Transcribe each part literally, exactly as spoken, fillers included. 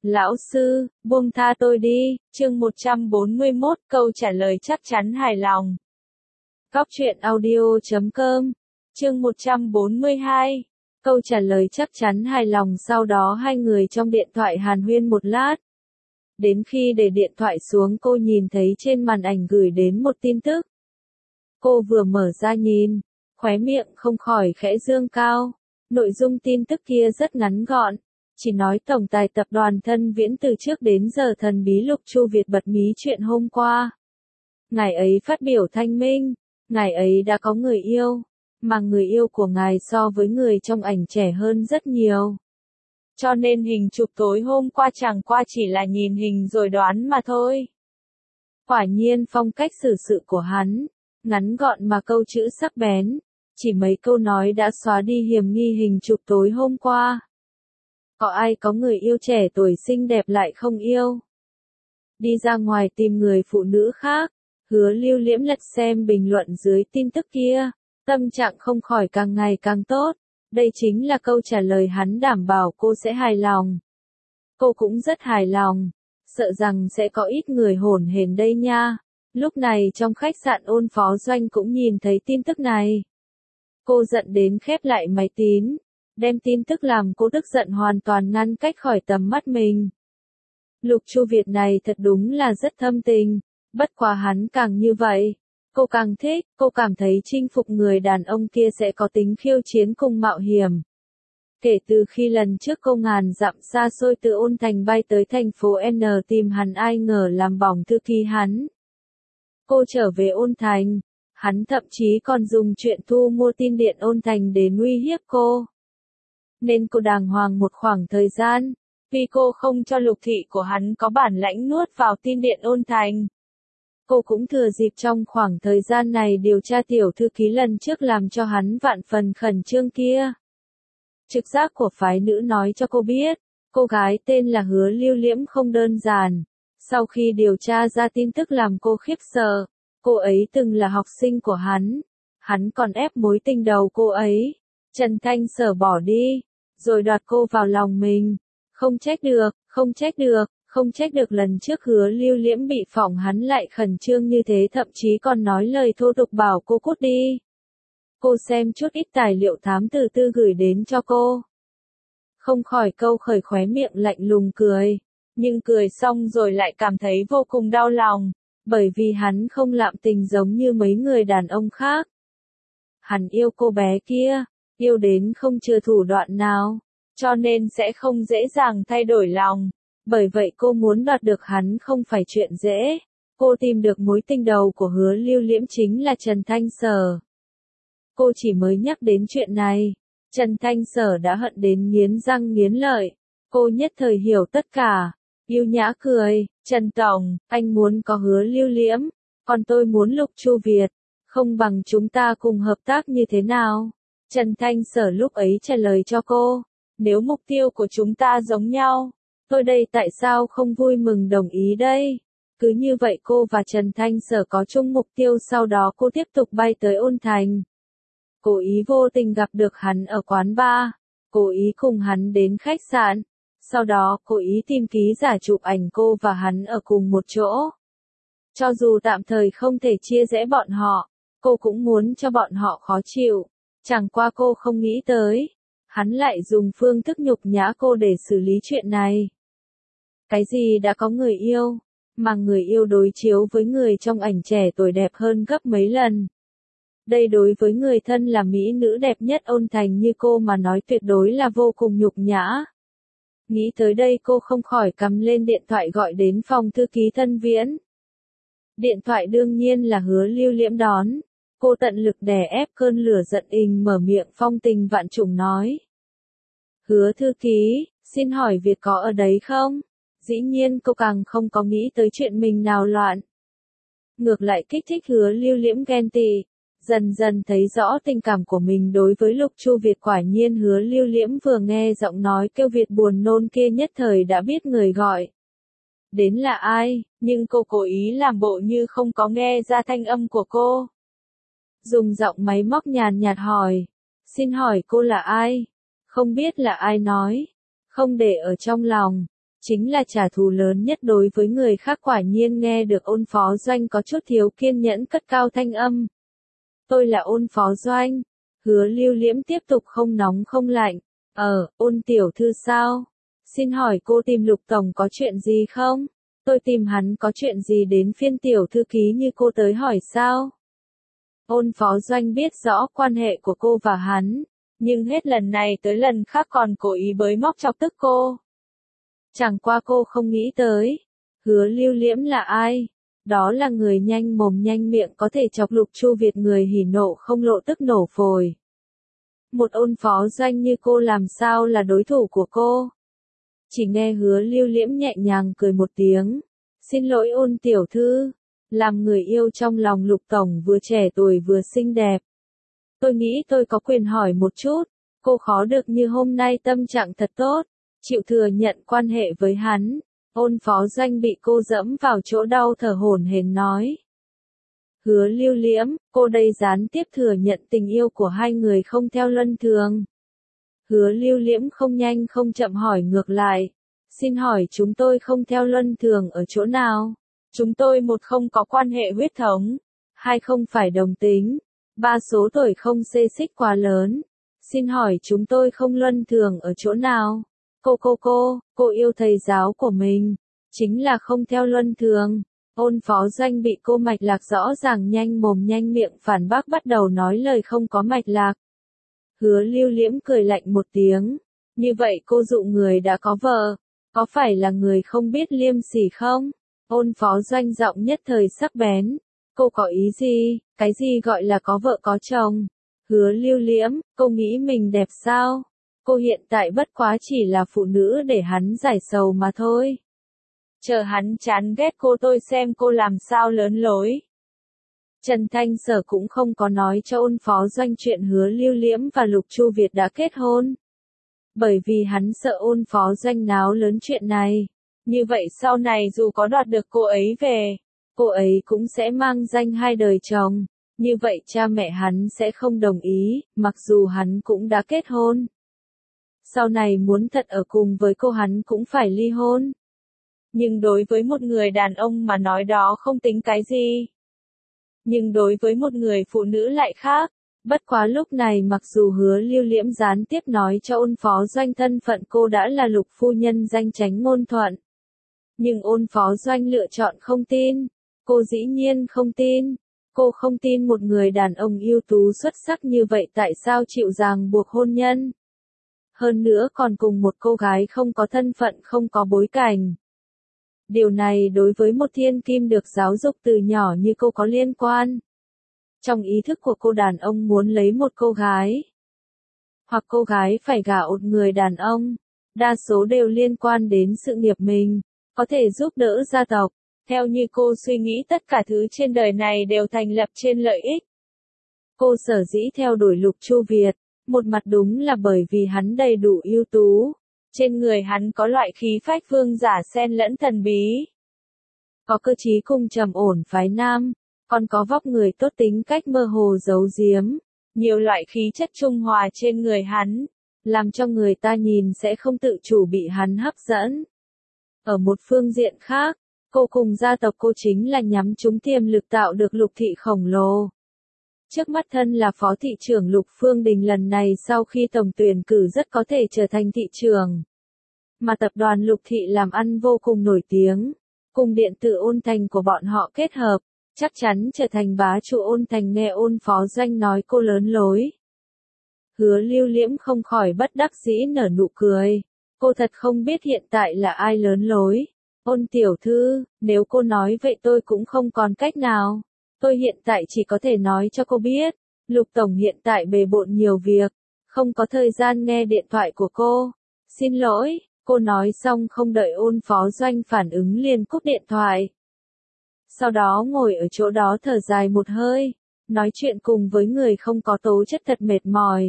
Lão sư, buông tha tôi đi, chương một trăm bốn mươi mốt, câu trả lời chắc chắn hài lòng. Góc truyện audio chấm com, chương một trăm bốn mươi hai, câu trả lời chắc chắn hài lòng. Sau đó hai người trong điện thoại hàn huyên một lát. Đến khi để điện thoại xuống, cô nhìn thấy trên màn ảnh gửi đến một tin tức. Cô vừa mở ra nhìn, khóe miệng không khỏi khẽ dương cao. Nội dung tin tức kia rất ngắn gọn, chỉ nói tổng tài tập đoàn Thân Viễn từ trước đến giờ thần bí Lục Chu Việt bật mí chuyện hôm qua. Ngài ấy phát biểu thanh minh, ngài ấy đã có người yêu, mà người yêu của ngài so với người trong ảnh trẻ hơn rất nhiều. Cho nên hình chụp tối hôm qua chẳng qua chỉ là nhìn hình rồi đoán mà thôi. Quả nhiên phong cách xử sự của hắn, ngắn gọn mà câu chữ sắc bén, chỉ mấy câu nói đã xóa đi hiểm nghi hình chụp tối hôm qua. Có ai có người yêu trẻ tuổi xinh đẹp lại không yêu? Đi ra ngoài tìm người phụ nữ khác. Hứa Lưu Liễm lật xem bình luận dưới tin tức kia, tâm trạng không khỏi càng ngày càng tốt. Đây chính là câu trả lời hắn đảm bảo cô sẽ hài lòng. Cô cũng rất hài lòng, sợ rằng sẽ có ít người hổn hển đây nha. Lúc này trong khách sạn Ôn Phó Doanh cũng nhìn thấy tin tức này. Cô giận đến khép lại máy tín, đem tin tức làm cô tức giận hoàn toàn ngăn cách khỏi tầm mắt mình. Lục Chu Việt này thật đúng là rất thâm tình, bất quá hắn càng như vậy, cô càng thích. Cô cảm thấy chinh phục người đàn ông kia sẽ có tính khiêu chiến cùng mạo hiểm. Kể từ khi lần trước cô ngàn dặm xa xôi từ Ôn Thành bay tới thành phố N tìm hắn, ai ngờ làm bỏng thư ký hắn. Cô trở về Ôn Thành, hắn thậm chí còn dùng chuyện thu mua tin điện Ôn Thành để uy hiếp cô. Nên cô đàng hoàng một khoảng thời gian, vì cô không cho Lục thị của hắn có bản lãnh nuốt vào tin điện Ôn Thành. Cô cũng thừa dịp trong khoảng thời gian này điều tra tiểu thư ký lần trước làm cho hắn vạn phần khẩn trương kia. Trực giác của phái nữ nói cho cô biết, cô gái tên là Hứa Lưu Liễm không đơn giản. Sau khi điều tra ra tin tức làm cô khiếp sợ, cô ấy từng là học sinh của hắn. Hắn còn ép mối tình đầu cô ấy. Trần Thanh Sở bỏ đi, rồi đoạt cô vào lòng mình. Không trách được, không trách được, không trách được lần trước Hứa Lưu Liễm bị phỏng hắn lại khẩn trương như thế, thậm chí còn nói lời thô tục bảo cô cút đi. Cô xem chút ít tài liệu thám tử tư gửi đến cho cô. Không khỏi câu khởi khóe miệng lạnh lùng cười, nhưng cười xong rồi lại cảm thấy vô cùng đau lòng, bởi vì hắn không lạm tình giống như mấy người đàn ông khác. Hắn yêu cô bé kia, yêu đến không chừa thủ đoạn nào, cho nên sẽ không dễ dàng thay đổi lòng. Bởi vậy cô muốn đoạt được hắn không phải chuyện dễ. Cô tìm được mối tình đầu của Hứa Lưu Liễm chính là Trần Thanh Sở. Cô chỉ mới nhắc đến chuyện này, Trần Thanh Sở đã hận đến nghiến răng nghiến lợi. Cô nhất thời hiểu tất cả, yêu nhã cười, Trần Tổng, anh muốn có Hứa Lưu Liễm, còn tôi muốn Lục Chu Việt, không bằng chúng ta cùng hợp tác như thế nào? Trần Thanh Sở lúc ấy trả lời cho cô, nếu mục tiêu của chúng ta giống nhau, tôi đây tại sao không vui mừng đồng ý đây? Cứ như vậy cô và Trần Thanh Sở có chung mục tiêu. Sau đó cô tiếp tục bay tới Ôn Thành. Cố ý vô tình gặp được hắn ở quán bar, cố ý cùng hắn đến khách sạn, sau đó cố ý tìm ký giả chụp ảnh cô và hắn ở cùng một chỗ. Cho dù tạm thời không thể chia rẽ bọn họ, cô cũng muốn cho bọn họ khó chịu. Chẳng qua cô không nghĩ tới, hắn lại dùng phương thức nhục nhã cô để xử lý chuyện này. Cái gì đã có người yêu, mà người yêu đối chiếu với người trong ảnh trẻ tuổi đẹp hơn gấp mấy lần. Đây đối với người thân là mỹ nữ đẹp nhất Ôn Thành như cô mà nói tuyệt đối là vô cùng nhục nhã. Nghĩ tới đây cô không khỏi cầm lên điện thoại gọi đến phòng thư ký Thân Viễn. Điện thoại đương nhiên là Hứa Lưu Liễm đón. Cô tận lực đè ép cơn lửa giận ình mở miệng phong tình vạn trùng nói. Hứa thư ký, xin hỏi Việt có ở đấy không? Dĩ nhiên cô càng không có nghĩ tới chuyện mình nào loạn. Ngược lại kích thích Hứa Lưu Liễm ghen tị, dần dần thấy rõ tình cảm của mình đối với Lục Chu Việt. Quả nhiên Hứa Lưu Liễm vừa nghe giọng nói kêu Việt buồn nôn kia nhất thời đã biết người gọi đến là ai, nhưng cô cố ý làm bộ như không có nghe ra thanh âm của cô. Dùng giọng máy móc nhàn nhạt hỏi, xin hỏi cô là ai? Không biết là ai nói, không để ở trong lòng, chính là trả thù lớn nhất đối với người khác. Quả nhiên nghe được Ôn Phó Doanh có chút thiếu kiên nhẫn cất cao thanh âm. Tôi là Ôn Phó Doanh. Hứa Lưu Liễm tiếp tục không nóng không lạnh. Ờ, Ôn tiểu thư sao? Xin hỏi cô tìm Lục Tổng có chuyện gì không? Tôi tìm hắn có chuyện gì đến phiên tiểu thư ký như cô tới hỏi sao? Ôn Phó Doanh biết rõ quan hệ của cô và hắn, nhưng hết lần này tới lần khác còn cố ý bới móc chọc tức cô. Chẳng qua cô không nghĩ tới, Hứa Lưu Liễm là ai? Đó là người nhanh mồm nhanh miệng có thể chọc Lục Chu Việt người hỉ nộ không lộ tức nổ phổi. Một Ôn Phó Doanh như cô làm sao là đối thủ của cô? Chỉ nghe Hứa Lưu Liễm nhẹ nhàng cười một tiếng. Xin lỗi Ôn tiểu thư, làm người yêu trong lòng Lục Tổng vừa trẻ tuổi vừa xinh đẹp. Tôi nghĩ tôi có quyền hỏi một chút, cô khó được như hôm nay tâm trạng thật tốt, chịu thừa nhận quan hệ với hắn. Ôn Phó Doanh bị cô dẫm vào chỗ đau thở hổn hển nói. Hứa Lưu Liễm, cô đây gián tiếp thừa nhận tình yêu của hai người không theo luân thường. Hứa Lưu Liễm không nhanh không chậm hỏi ngược lại. Xin hỏi chúng tôi không theo luân thường ở chỗ nào? Chúng tôi một không có quan hệ huyết thống, hai không phải đồng tính, ba số tuổi không xê xích quá lớn. Xin hỏi chúng tôi không luân thường ở chỗ nào? Cô cô cô, cô yêu thầy giáo của mình, chính là không theo luân thường. Ôn Phó Doanh bị cô mạch lạc rõ ràng nhanh mồm nhanh miệng phản bác bắt đầu nói lời không có mạch lạc. Hứa Lưu Liễm cười lạnh một tiếng. Như vậy cô dụ người đã có vợ, có phải là người không biết liêm sỉ không? Ôn Phó Doanh giọng nhất thời sắc bén. Cô có ý gì? Cái gì gọi là có vợ có chồng? Hứa Lưu Liễm, cô nghĩ mình đẹp sao? Cô hiện tại bất quá chỉ là phụ nữ để hắn giải sầu mà thôi. Chờ hắn chán ghét cô tôi xem cô làm sao lớn lối. Trần Thanh Sở cũng không có nói cho Ôn Phó Doanh chuyện Hứa Lưu Liễm và Lục Chu Việt đã kết hôn. Bởi vì hắn sợ Ôn Phó Doanh náo lớn chuyện này. Như vậy sau này dù có đoạt được cô ấy về, cô ấy cũng sẽ mang danh hai đời chồng. Như vậy cha mẹ hắn sẽ không đồng ý, mặc dù hắn cũng đã kết hôn. Sau này muốn thật ở cùng với cô hắn cũng phải ly hôn. Nhưng đối với một người đàn ông mà nói đó không tính cái gì. Nhưng đối với một người phụ nữ lại khác. Bất quá lúc này mặc dù Hứa Lưu Liễm gián tiếp nói cho Ôn Phó Doanh thân phận cô đã là Lục phu nhân danh chánh ngôn thuận. Nhưng Ôn Phó Doanh lựa chọn không tin. Cô dĩ nhiên không tin. Cô không tin một người đàn ông ưu tú xuất sắc như vậy tại sao chịu ràng buộc hôn nhân. Hơn nữa còn cùng một cô gái không có thân phận không có bối cảnh. Điều này đối với một thiên kim được giáo dục từ nhỏ như cô có liên quan. Trong ý thức của cô đàn ông muốn lấy một cô gái. Hoặc cô gái phải gả một người đàn ông. Đa số đều liên quan đến sự nghiệp mình. Có thể giúp đỡ gia tộc. Theo như cô suy nghĩ tất cả thứ trên đời này đều thành lập trên lợi ích. Cô sở dĩ theo đuổi Lục Chu Việt. Một mặt đúng là bởi vì hắn đầy đủ ưu tú. Trên người hắn có loại khí phách vương giả xen lẫn thần bí. Có cơ trí cùng trầm ổn phái nam. Còn có vóc người tốt tính cách mơ hồ giấu giếm. Nhiều loại khí chất trung hòa trên người hắn. Làm cho người ta nhìn sẽ không tự chủ bị hắn hấp dẫn. Ở một phương diện khác, cô cùng gia tộc cô chính là nhắm trúng tiềm lực tạo được Lục thị khổng lồ. Trước mắt thân là phó thị trưởng Lục Phương Đình lần này sau khi tổng tuyển cử rất có thể trở thành thị trưởng. Mà tập đoàn Lục thị làm ăn vô cùng nổi tiếng. Cùng điện tử Ôn Thành của bọn họ kết hợp. Chắc chắn trở thành bá chủ Ôn Thành. Nghe Ôn Phó Doanh nói cô lớn lối. Hứa Lưu Liễm không khỏi bất đắc dĩ nở nụ cười. Cô thật không biết hiện tại là ai lớn lối. Ôn tiểu thư, nếu cô nói vậy tôi cũng không còn cách nào. Tôi hiện tại chỉ có thể nói cho cô biết. Lục Tổng hiện tại bề bộn nhiều việc. Không có thời gian nghe điện thoại của cô. Xin lỗi, cô nói xong không đợi Ôn Phó Doanh phản ứng liền cúp điện thoại. Sau đó ngồi ở chỗ đó thở dài một hơi. Nói chuyện cùng với người không có tố chất thật mệt mỏi.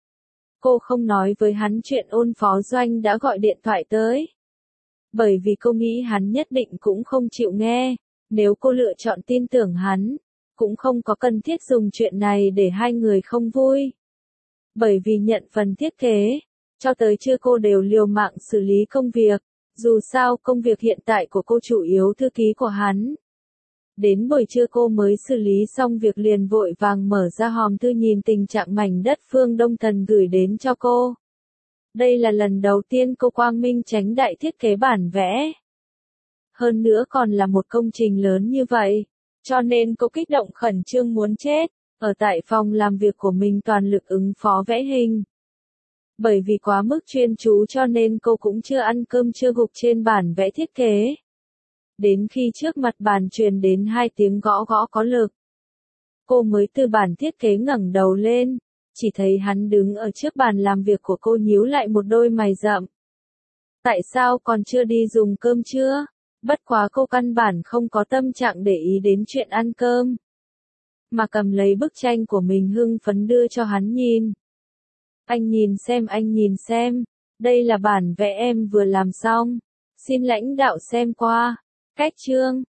Cô không nói với hắn chuyện Ôn Phó Doanh đã gọi điện thoại tới. Bởi vì cô nghĩ hắn nhất định cũng không chịu nghe. Nếu cô lựa chọn tin tưởng hắn, cũng không có cần thiết dùng chuyện này để hai người không vui. Bởi vì nhận phần thiết kế, cho tới trưa cô đều liều mạng xử lý công việc. Dù sao công việc hiện tại của cô chủ yếu thư ký của hắn. Đến buổi trưa cô mới xử lý xong việc liền vội vàng mở ra hòm thư nhìn tình trạng mảnh đất Phương Đông Thần gửi đến cho cô. Đây là lần đầu tiên cô quang minh chánh đại thiết kế bản vẽ. Hơn nữa còn là một công trình lớn như vậy, cho nên cô kích động khẩn trương muốn chết, ở tại phòng làm việc của mình toàn lực ứng phó vẽ hình. Bởi vì quá mức chuyên chú cho nên cô cũng chưa ăn cơm trưa gục trên bản vẽ thiết kế. Đến khi trước mặt bàn truyền đến hai tiếng gõ gõ có lực, cô mới từ bản thiết kế ngẩng đầu lên, chỉ thấy hắn đứng ở trước bàn làm việc của cô nhíu lại một đôi mày rậm. Tại sao còn chưa đi dùng cơm trưa? Bất quá cô căn bản không có tâm trạng để ý đến chuyện ăn cơm, mà cầm lấy bức tranh của mình hưng phấn đưa cho hắn nhìn. Anh nhìn xem, anh nhìn xem, đây là bản vẽ em vừa làm xong, xin lãnh đạo xem qua. Cách chương